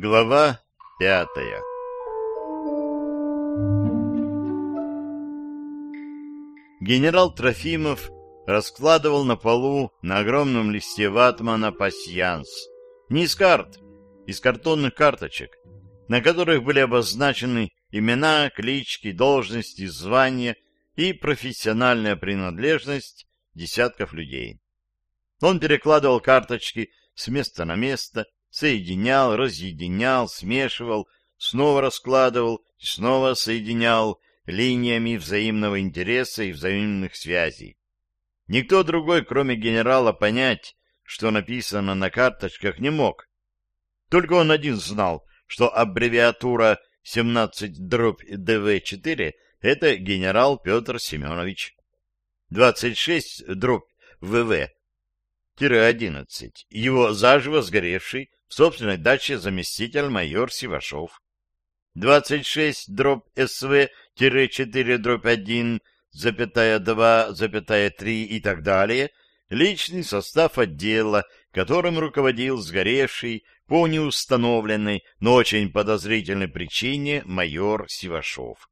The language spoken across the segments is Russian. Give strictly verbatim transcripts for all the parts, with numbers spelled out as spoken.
Глава пятая. Генерал Трофимов раскладывал на полу на огромном листе ватмана пасьянс. Не из карт, из картонных карточек, на которых были обозначены имена, клички, должности, звания и профессиональная принадлежность десятков людей. Он перекладывал карточки с места на место, соединял, разъединял, смешивал, снова раскладывал и снова соединял линиями взаимного интереса и взаимных связей. Никто другой, кроме генерала, понять, что написано на карточках, не мог. Только он один знал, что аббревиатура семнадцать дробь дэ вэ четыре — это генерал Петр Семенович. двадцать шесть дробь вэ вэ одиннадцать — его заживо сгоревший в собственной даче заместитель майор Сивашов. двадцать шесть дробь эс вэ четыре дробь один, запятая два, запятая три и так далее — личный состав отдела, которым руководил сгоревший по неустановленной, но очень подозрительной причине майор Сивашов.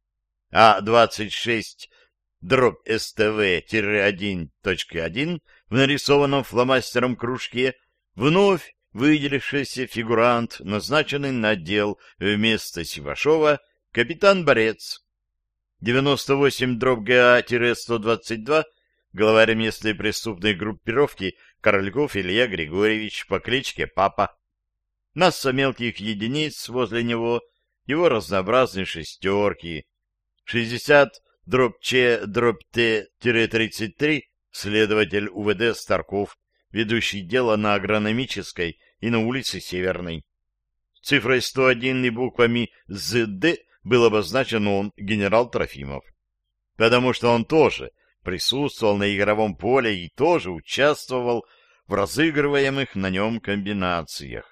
А двадцать шесть дробь эс тэ вэ один точка один в нарисованном фломастером кружке вновь выделившийся фигурант, назначенный на отдел вместо Сивашова, капитан Борец. девяносто восемь дробь гэ а сто двадцать два главарь местной преступной группировки Корольков Илья Григорьевич по кличке Папа. Масса мелких единиц возле него, его разнообразные шестерки. шестьдесят дробь че дробь тэ тридцать три следователь у вэ дэ Старков, ведущий дело на Агрономической и на улице Северной. Цифрой сто один и буквами зэ дэ был обозначен он, генерал Трофимов, потому что он тоже присутствовал на игровом поле и тоже участвовал в разыгрываемых на нем комбинациях.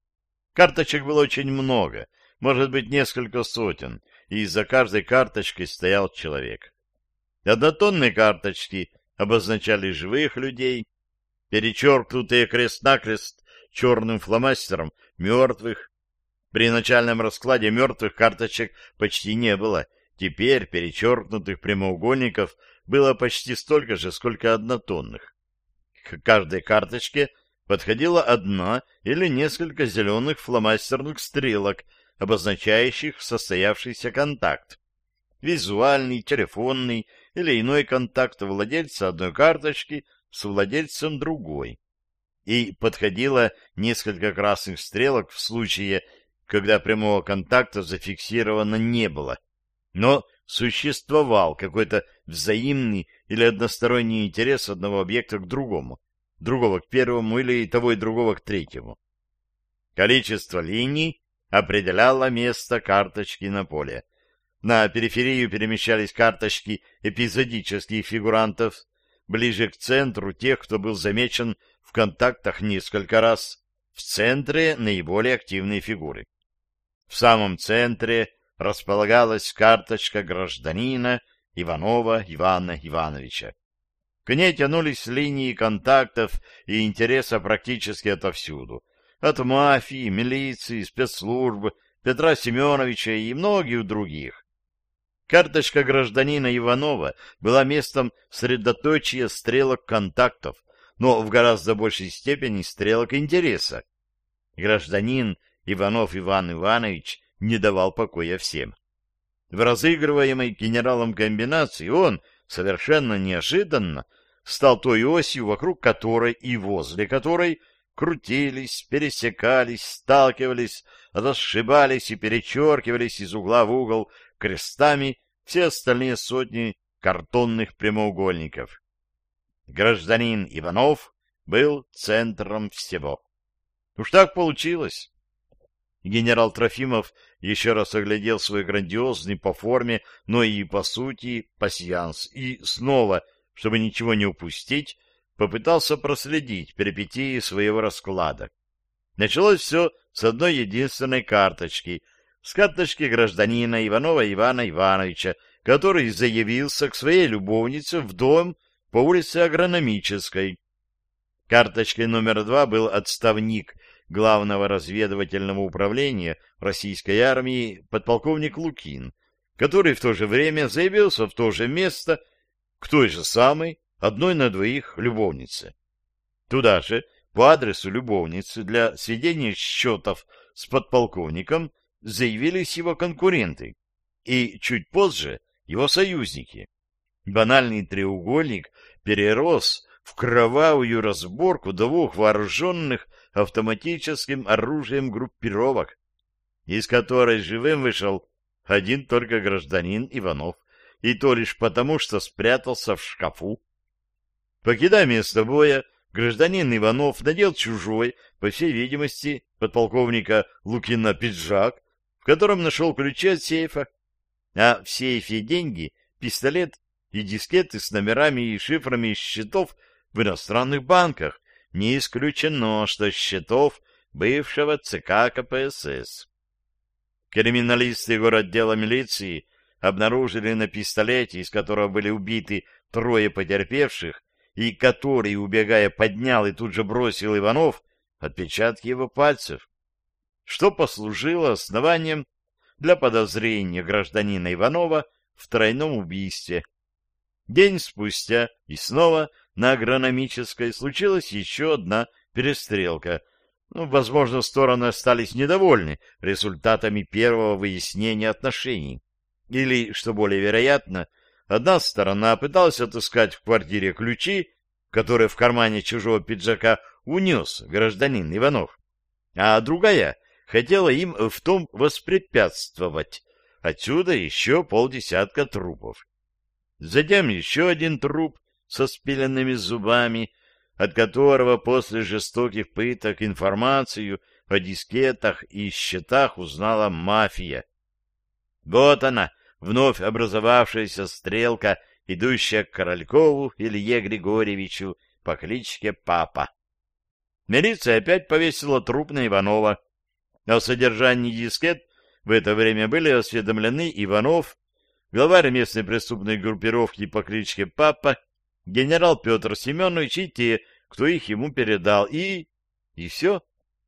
Карточек было очень много, может быть, несколько сотен, и за каждой карточкой стоял человек. Однотонные карточки обозначали живых людей, перечеркнутые крест-накрест черным фломастером мертвых. При начальном раскладе мертвых карточек почти не было, теперь перечеркнутых прямоугольников было почти столько же, сколько однотонных. К каждой карточке подходила одна или несколько зеленых фломастерных стрелок, обозначающих состоявшийся контакт. Визуальный, телефонный или иной контакт владельца одной карточки с владельцем другой. И подходило несколько красных стрелок в случае, когда прямого контакта зафиксировано не было, но существовал какой-то взаимный или односторонний интерес одного объекта к другому, другого к первому или того и другого к третьему. Количество линий определяло место карточки на поле. На периферию перемещались карточки эпизодических фигурантов, ближе к центру тех, кто был замечен в контактах несколько раз, в центре наиболее активные фигуры. В самом центре располагалась карточка гражданина Иванова Ивана Ивановича. К ней тянулись линии контактов и интереса практически отовсюду. От мафии, милиции, спецслужб, Петра Семеновича и многих других. Карточка гражданина Иванова была местом средоточия стрелок контактов, но в гораздо большей степени стрелок интереса. Гражданин Иванов Иван Иванович не давал покоя всем. В разыгрываемой генералом комбинации он, совершенно неожиданно, стал той осью, вокруг которой и возле которой крутились, пересекались, сталкивались, расшибались и перечеркивались из угла в угол крестами все остальные сотни картонных прямоугольников. Гражданин Иванов был центром всего. Уж так получилось. Генерал Трофимов еще раз оглядел свой грандиозный по форме, но и по сути пасьянс, и снова, чтобы ничего не упустить, попытался проследить перипетии своего расклада. Началось все с одной единственной карточки, с карточки гражданина Иванова Ивана Ивановича, который заявился к своей любовнице в дом по улице Агрономической. Карточкой номер два был отставник Главного разведывательного управления российской армии подполковник Лукин, который в то же время заявился в то же место к той же самой одной на двоих любовнице. Туда же, по адресу любовницы, для сведения счетов с подполковником заявились его конкуренты и чуть позже его союзники. Банальный треугольник перерос в кровавую разборку двух вооруженных автоматическим оружием группировок, из которой живым вышел один только гражданин Иванов, и то лишь потому, что спрятался в шкафу. Покидая место боя, гражданин Иванов надел чужой, по всей видимости, подполковника Лукина пиджак, в котором нашел ключи от сейфа, а в сейфе деньги, пистолет и дискеты с номерами и шифрами счетов в иностранных банках, не исключено, что счетов бывшего ЦК КПСС. Криминалисты городдела милиции обнаружили на пистолете, из которого были убиты трое потерпевших, и который, убегая, поднял и тут же бросил Иванов, отпечатки его пальцев, что послужило основанием для подозрения гражданина Иванова в тройном убийстве. День спустя и снова на Агрономической случилась еще одна перестрелка. Ну, возможно, стороны остались недовольны результатами первого выяснения отношений. Или, что более вероятно, одна сторона пыталась отыскать в квартире ключи, которые в кармане чужого пиджака унес гражданин Иванов, а другая хотела им в том воспрепятствовать. Отсюда еще полдесятка трупов. Затем еще один труп со спиленными зубами, от которого после жестоких пыток информацию о дискетах и счетах узнала мафия. Вот она, вновь образовавшаяся стрелка, идущая к Королькову Илье Григорьевичу по кличке Папа. Милиция опять повесила труп на Иванова. О содержании дискет в это время были осведомлены Иванов, главарь местной преступной группировки по кличке Папа, генерал Петр Семенович и те, кто их ему передал, и... и все.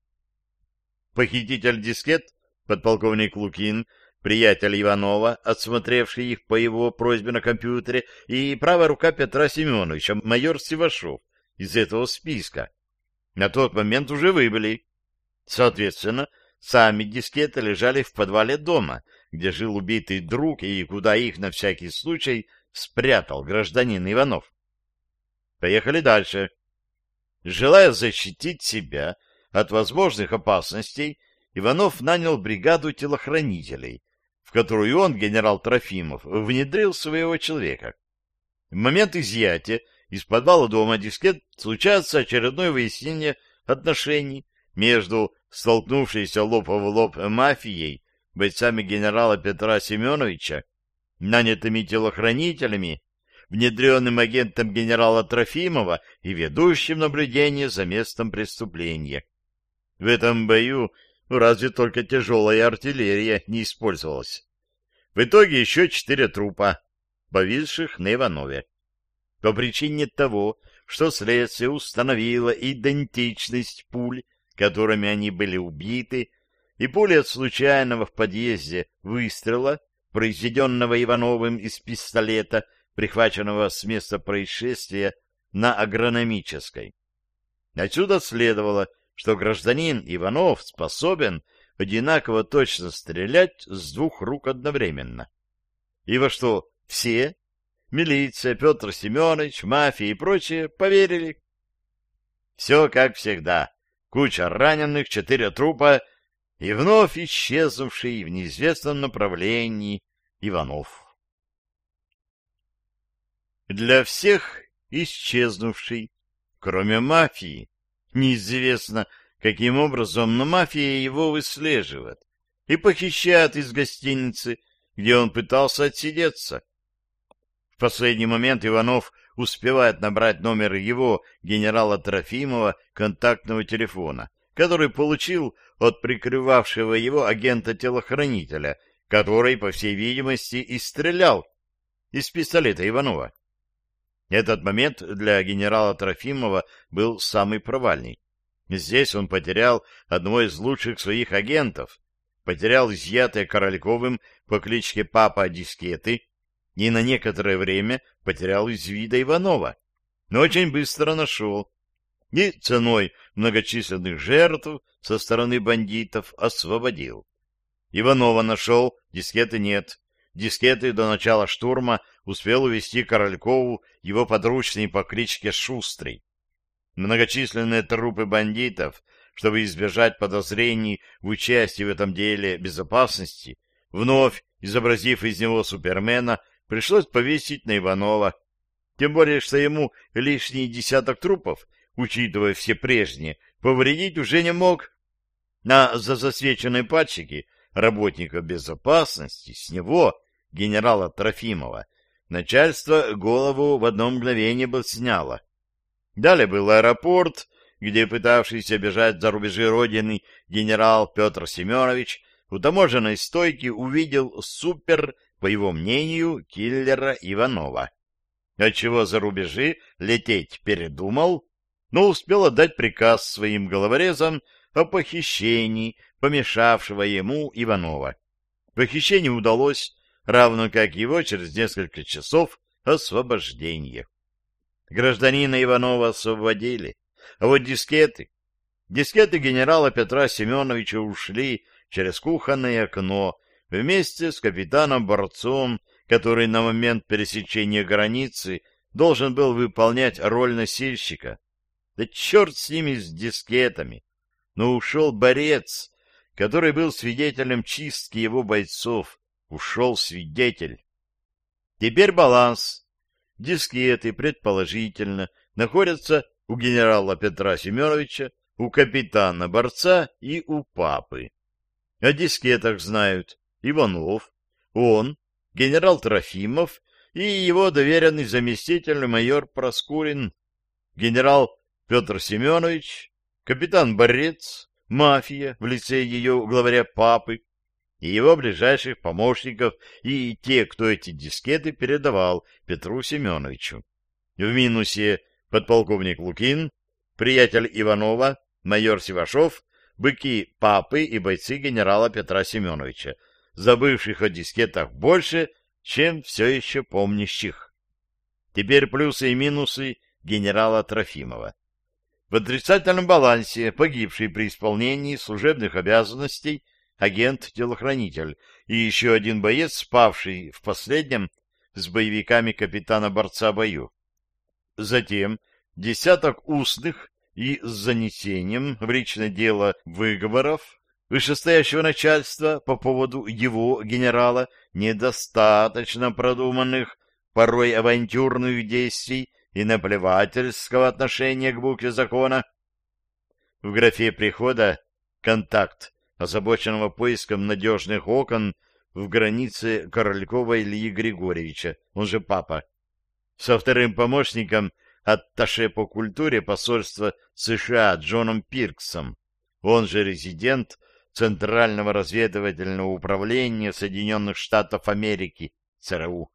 Похититель дискет, подполковник Лукин, приятель Иванова, отсмотревший их по его просьбе на компьютере, и правая рука Петра Семеновича, майор Сивашов, из этого списка, на тот момент уже выбыли. Соответственно, сами дискеты лежали в подвале дома, где жил убитый друг и куда их на всякий случай спрятал гражданин Иванов. Поехали дальше. Желая защитить себя от возможных опасностей, Иванов нанял бригаду телохранителей, в которую он, генерал Трофимов, внедрил своего человека. В момент изъятия из подвала дома дискет случается очередное выяснение отношений между столкнувшейся лоб в лоб мафией, бойцами генерала Петра Семеновича, нанятыми телохранителями, внедренным агентом генерала Трофимова и ведущим наблюдение за местом преступления. В этом бою разве только тяжелая артиллерия не использовалась. В итоге еще четыре трупа, повисших на Иванове. По причине того, что следствие установило идентичность пуль, которыми они были убиты, и пули от случайного в подъезде выстрела, произведенного Ивановым из пистолета, прихваченного с места происшествия на Агрономической. Отсюда следовало, что гражданин Иванов способен одинаково точно стрелять с двух рук одновременно. И во что все, милиция, Петр Семенович, мафия и прочие, поверили. Все как всегда. Куча раненых, четыре трупа и вновь исчезнувший в неизвестном направлении Иванов. Для всех исчезнувший, кроме мафии. Неизвестно, каким образом, но мафия его выслеживает и похищает из гостиницы, где он пытался отсидеться. В последний момент Иванов успевает набрать номер его, генерала Трофимова, контактного телефона, который получил от прикрывавшего его агента-телохранителя, который, по всей видимости, и стрелял из пистолета Иванова. Этот момент для генерала Трофимова был самый провальный. Здесь он потерял одного из лучших своих агентов, потерял изъятые Корольковым по кличке Папа дискеты и на некоторое время потерял из вида Иванова, но очень быстро нашел и ценой многочисленных жертв со стороны бандитов освободил. Иванова нашел, дискеты нет. Дискеты до начала штурма успел увезти Королькову его подручный по кличке Шустрый. Многочисленные трупы бандитов, чтобы избежать подозрений в участии в этом деле безопасности, вновь изобразив из него Супермена, пришлось повесить на Иванова. Тем более, что ему лишний десяток трупов, учитывая все прежние, повредить уже не мог. А за засвеченные пальчики работников безопасности с него, генерала Трофимова, начальство голову в одно мгновение бы сняло. Далее был аэропорт, где пытавшийся бежать за рубежи родины генерал Петр Семенович у таможенной стойки увидел супер, по его мнению, киллера Иванова. Отчего за рубежи лететь передумал, но успел отдать приказ своим головорезам о похищении помешавшего ему Иванова. Похищение удалось, равно как его через несколько часов освобождение. Гражданина Иванова освободили, а вот дискеты... Дискеты генерала Петра Семеновича ушли через кухонное окно вместе с капитаном Борцом, который на момент пересечения границы должен был выполнять роль носильщика. Да черт с ними, с дискетами! Но ушел борец, который был свидетелем чистки его бойцов. Ушел свидетель. Теперь баланс. Дискеты, предположительно, находятся у генерала Петра Семеновича, у капитана Борца и у папы. О дискетах знают Иванов, он, генерал Трофимов и его доверенный заместитель майор Проскурин, генерал Петр Семенович, капитан Борец, мафия в лице ее главаря папы и его ближайших помощников и те, кто эти дискеты передавал Петру Семеновичу. В минусе подполковник Лукин, приятель Иванова, майор Сивашов, быки папы и бойцы генерала Петра Семеновича, забывших о дискетах больше, чем все еще помнящих. Теперь плюсы и минусы генерала Трофимова. В отрицательном балансе погибший при исполнении служебных обязанностей агент-телохранитель и еще один боец, спавший в последнем с боевиками капитана Борца бою. Затем десяток устных и с занесением в личное дело выговоров вышестоящего начальства по поводу его, генерала, недостаточно продуманных, порой авантюрных действий и наплевательского отношения к букве закона. В графе прихода «Контакт», озабоченного поиском надежных окон в границе Королькова Ильи Григорьевича, он же папа, со вторым помощником атташе по культуре посольства США Джоном Пирксом, он же резидент Центрального разведывательного управления Соединенных Штатов Америки, ЦРУ.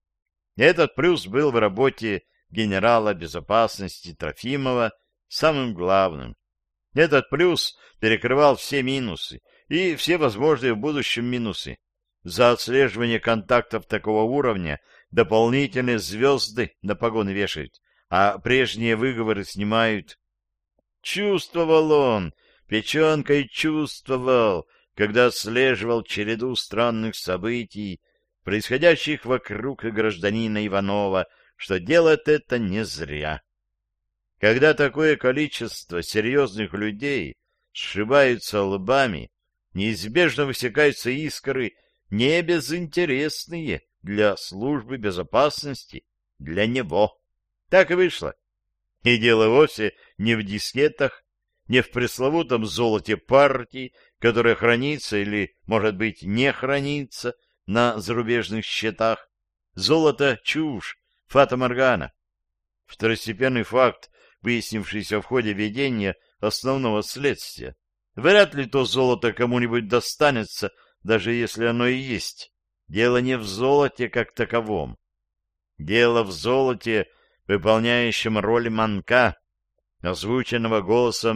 Этот плюс был в работе генерала безопасности Трофимова самым главным. Этот плюс перекрывал все минусы и все возможные в будущем минусы. За отслеживание контактов такого уровня дополнительные звезды на погоны вешают, а прежние выговоры снимают. Чувствовал он, печенкой чувствовал, когда отслеживал череду странных событий, происходящих вокруг гражданина Иванова, что делает это не зря. Когда такое количество серьезных людей сшибаются лбами, неизбежно высекаются искры, не безинтересные для службы безопасности, для него. Так и вышло. И дело вовсе не в дискетах, не в пресловутом золоте партии, которое хранится или, может быть, не хранится на зарубежных счетах. Золото — чушь, фата-моргана. Второстепенный факт, выяснившийся в ходе ведения основного следствия. Вряд ли то золото кому-нибудь достанется, даже если оно и есть. Дело не в золоте как таковом. Дело в золоте, выполняющем роль манка, озвученного голосом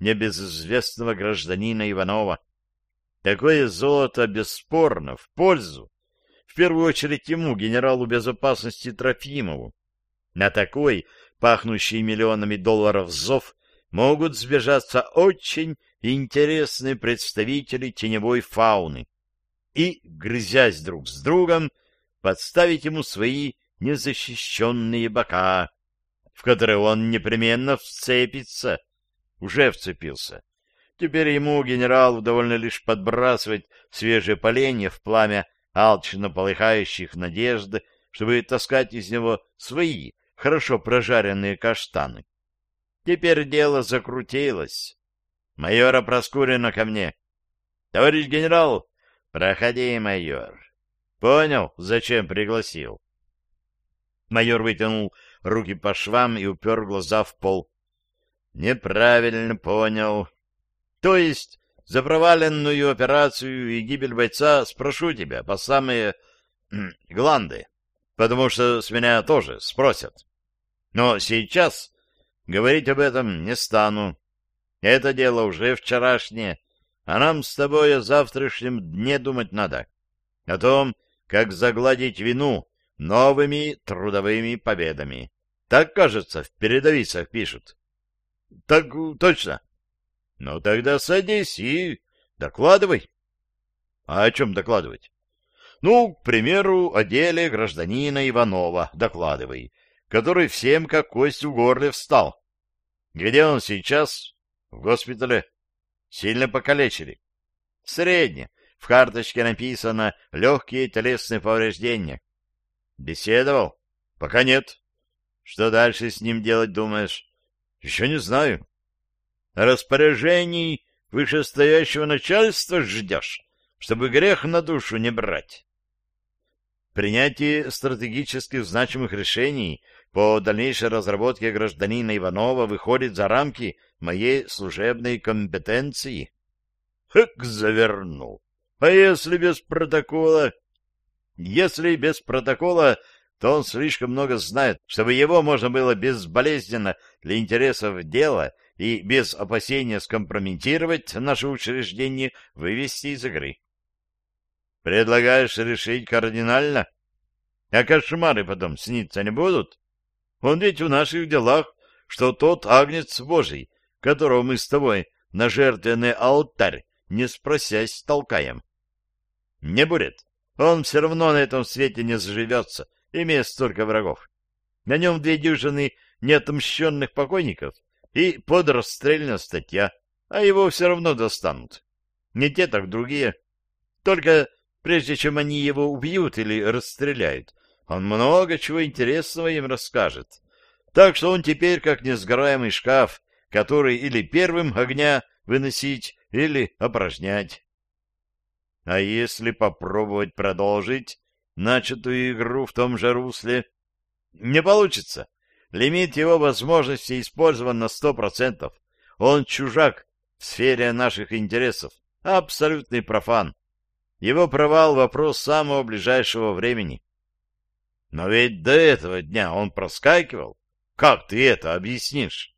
небезызвестного гражданина Иванова. Такое золото бесспорно в пользу, в первую очередь ему, генералу безопасности Трофимову. На такой, пахнущий миллионами долларов зов, могут сбежаться очень интересные представители теневой фауны и, грызясь друг с другом, подставить ему свои незащищенные бока, в которые он непременно вцепится. Уже вцепился. Теперь ему, генералу, довольно лишь подбрасывать свежие поленья в пламя алчно полыхающих надежд, чтобы таскать из него свои хорошо прожаренные каштаны. Теперь дело закрутилось. Майора Проскурина ко мне. — Товарищ генерал, проходи, майор. — Понял, зачем пригласил? Майор вытянул руки по швам и упер глаза в пол. — Неправильно понял. То есть за проваленную операцию и гибель бойца спрошу тебя по самые гланды, потому что с меня тоже спросят. Но сейчас говорить об этом не стану. Это дело уже вчерашнее, а нам с тобой о завтрашнем дне думать надо. О том, как загладить вину новыми трудовыми победами. Так, кажется, в передовицах пишут. — Так точно. — Ну, тогда садись и докладывай. — А о чем докладывать? — Ну, к примеру, о деле гражданина Иванова докладывай, который всем как кость в горле встал. Где он сейчас? В госпитале. Сильно покалечили. Средне. В карточке написано «легкие телесные повреждения». Беседовал? Пока нет. Что дальше с ним делать, думаешь? Еще не знаю. Распоряжений вышестоящего начальства ждешь, чтобы грех на душу не брать. Принятие стратегических значимых решений по дальнейшей разработке гражданина Иванова выходит за рамки моей служебной компетенции. Хэк, завернул. А если без протокола? Если без протокола, то он слишком много знает, чтобы его можно было безболезненно для интересов дела и без опасения скомпрометировать наше учреждение вывести из игры. Предлагаешь решить кардинально? А кошмары потом сниться не будут? Он ведь в наших делах, что тот агнец Божий, которого мы с тобой на жертвенный алтарь, не спросясь, толкаем. Не будет. Он все равно на этом свете не заживется, имея столько врагов. На нем две дюжины неотомщенных покойников и подрастрельная статья, а его все равно достанут. Не те, так другие. Только прежде чем они его убьют или расстреляют, он много чего интересного им расскажет. Так что он теперь как несгораемый шкаф, который или первым огня выносить, или опорожнять. А если попробовать продолжить начатую игру в том же русле? Не получится. Лимит его возможностей использован на сто процентов. Он чужак в сфере наших интересов, абсолютный профан. Его провал — вопрос самого ближайшего времени. Но ведь до этого дня он проскакивал. Как ты это объяснишь?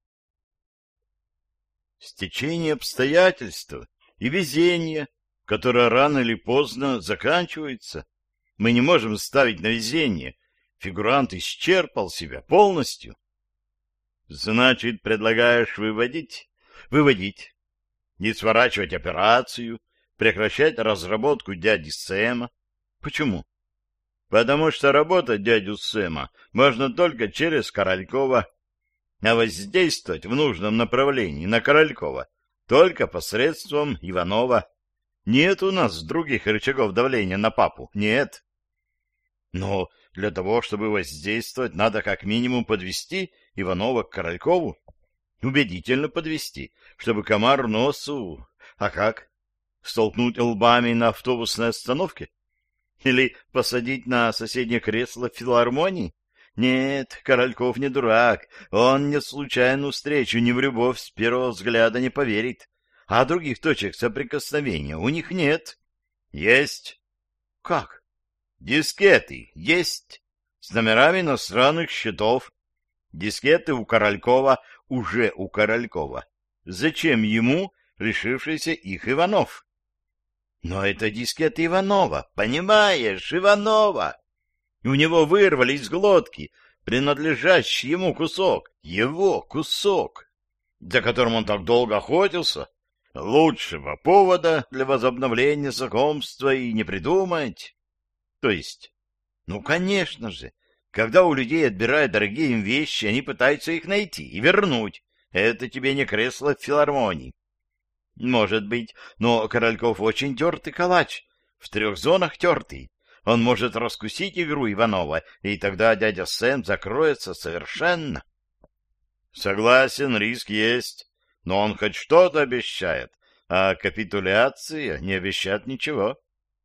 Стечение обстоятельств и везение, которое рано или поздно заканчивается. Мы не можем ставить на везение. Фигурант исчерпал себя полностью. Значит, предлагаешь выводить? Выводить. Не сворачивать операцию, прекращать разработку дяди Сэма. Почему? Потому что работать дядю Сэма можно только через Королькова, а воздействовать в нужном направлении на Королькова только посредством Иванова. Нет у нас других рычагов давления на папу, нет. Но для того, чтобы воздействовать, надо как минимум подвести Иванова к Королькову. Убедительно подвести, чтобы комар носу... А как? Столкнуть лбами на автобусной остановке? Или посадить на соседнее кресло в филармонии? Нет, Корольков не дурак, он не случайную встречу, ни в любовь с первого взгляда не поверит. А других точек соприкосновения у них нет. Есть. Как? Дискеты есть. С номерами иностранных счетов. Дискеты у Королькова, уже у Королькова. зачем ему лишившийся их Иванов? Но это дискеты Иванова, понимаешь, Иванова! У него вырвали из глотки принадлежащий ему кусок, его кусок, за которым он так долго охотился. Лучшего повода для возобновления знакомства и не придумать. То есть, ну, конечно же, когда у людей отбирают дорогие им вещи, они пытаются их найти и вернуть. Это тебе не кресло в филармонии. Может быть, но Корольков очень тертый калач, в трех зонах тертый. Он может раскусить игру Иванова, и тогда дядя Сэм закроется совершенно. Согласен, риск есть, но он хоть что-то обещает, а капитуляция не обещает ничего.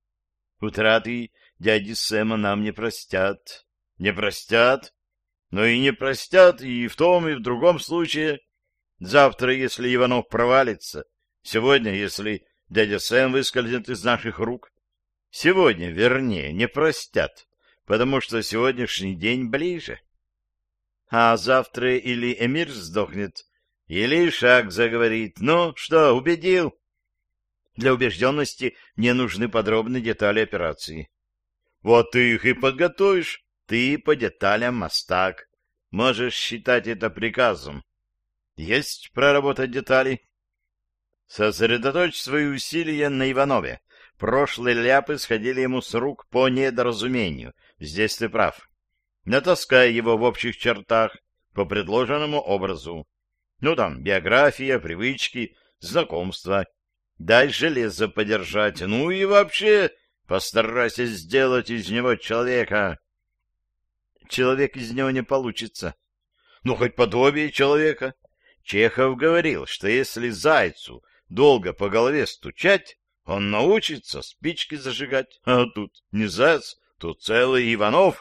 Утраты дяди Сэма нам не простят. Не простят, но и не простят и в том, и в другом случае. Завтра, если Иванов провалится, сегодня, если дядя Сэм выскользнет из наших рук, сегодня, вернее, не простят, потому что сегодняшний день ближе. А завтра или Эмир сдохнет, или Ишак заговорит. Ну, что, убедил? Для убежденности мне нужны подробные детали операции. Вот ты их и подготовишь. Ты по деталям мастак. Можешь считать это приказом. Есть проработать детали? Сосредоточь свои усилия на Иванове. Прошлые ляпы сходили ему с рук по недоразумению. Здесь ты прав. Натаскай его в общих чертах по предложенному образу. Ну там, биография, привычки, знакомства. Дай железо подержать. Ну и вообще постарайся сделать из него человека. Человек из него не получится. Ну, хоть подобие человека. Чехов говорил, что если зайцу долго по голове стучать, он научится спички зажигать. А тут не заяц, тут целый Иванов.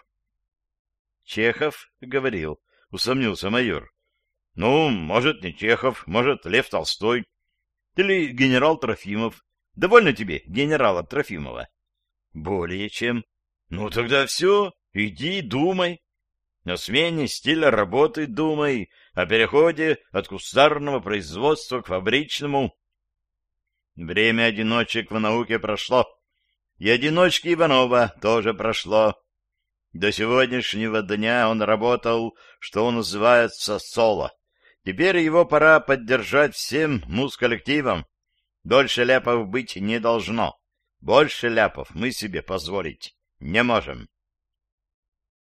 Чехов говорил, усомнился майор. Ну, может, не Чехов, может, Лев Толстой. Или генерал Трофимов. Довольно тебе генерала Трофимова? Более чем. Ну, тогда все, иди, думай. О смене стиля работы думай, о переходе от кустарного производства к фабричному. Время одиночек в науке прошло, и одиночки Иванова тоже прошло. До сегодняшнего дня он работал, что называется, соло. Теперь его пора поддержать всем мус-коллективом. Дольше ляпов быть не должно. Больше ляпов мы себе позволить не можем.